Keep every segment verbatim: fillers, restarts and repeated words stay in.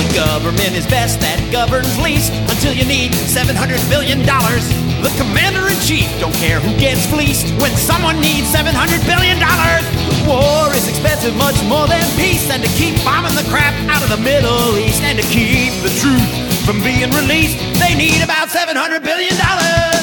Government is best that governs least until you need seven hundred billion dollars. The commander-in-chief don't care who gets fleeced when someone needs seven hundred billion dollars. War is expensive, much more than peace, and to keep bombing the crap out of the Middle East and to keep the truth from being released, they need about seven hundred billion dollars.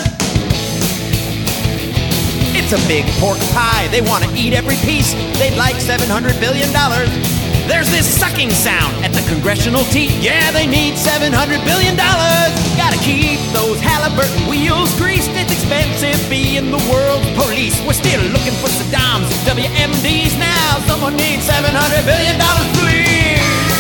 It's a big pork pie, they want to eat every piece, they'd like seven hundred billion dollars. There's this sucking sound at the congressional teat, yeah, they need seven hundred billion dollars. Gotta keep those Halliburton wheels greased, it's expensive being the world's police. We're still looking for Saddam's and W M Ds now, someone needs seven hundred billion dollars, please.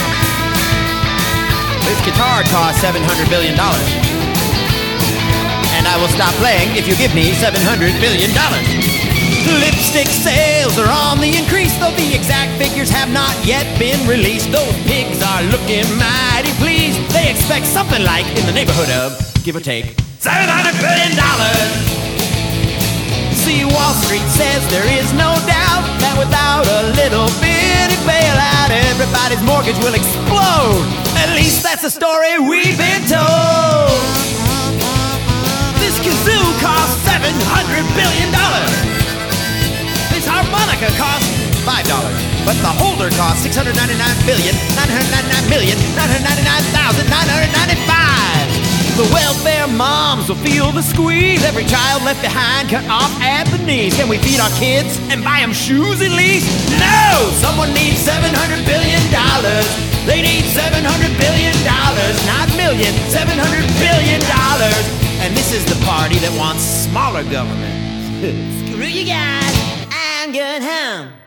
This guitar costs seven hundred billion dollars. And I will stop playing if you give me seven hundred billion dollars. Lipstick sales are on the increase, though the exact figures have not yet been released. Those pigs are looking mighty pleased. They expect something like in the neighborhood of, give or take, seven hundred billion dollars. See, Wall Street says there is no doubt that without a little bitty bailout, everybody's mortgage will explode. At least that's the story we've been told. This kazoo costs seven hundred billion dollars. Harmonica costs five dollars, but the holder costs six hundred ninety-nine billion, nine hundred ninety-nine million, nine hundred ninety-nine thousand, nine hundred ninety-five. The welfare moms will feel the squeeze. Every child left behind cut off at the knees. Can we feed our kids and buy them shoes at least? No! Someone needs seven hundred billion dollars. They need seven hundred billion dollars, not million, seven hundred billion dollars. And this is the party that wants smaller government. Screw you guys. I'm going home.